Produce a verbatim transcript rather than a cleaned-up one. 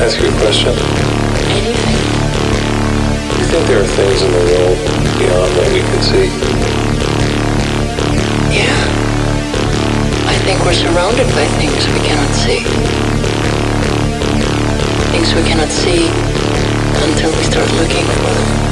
ask you a question? Anything. Do you think there are things in the world beyond what we can see? Yeah. I think we're surrounded by things we cannot see. Things we cannot see until we start looking for them.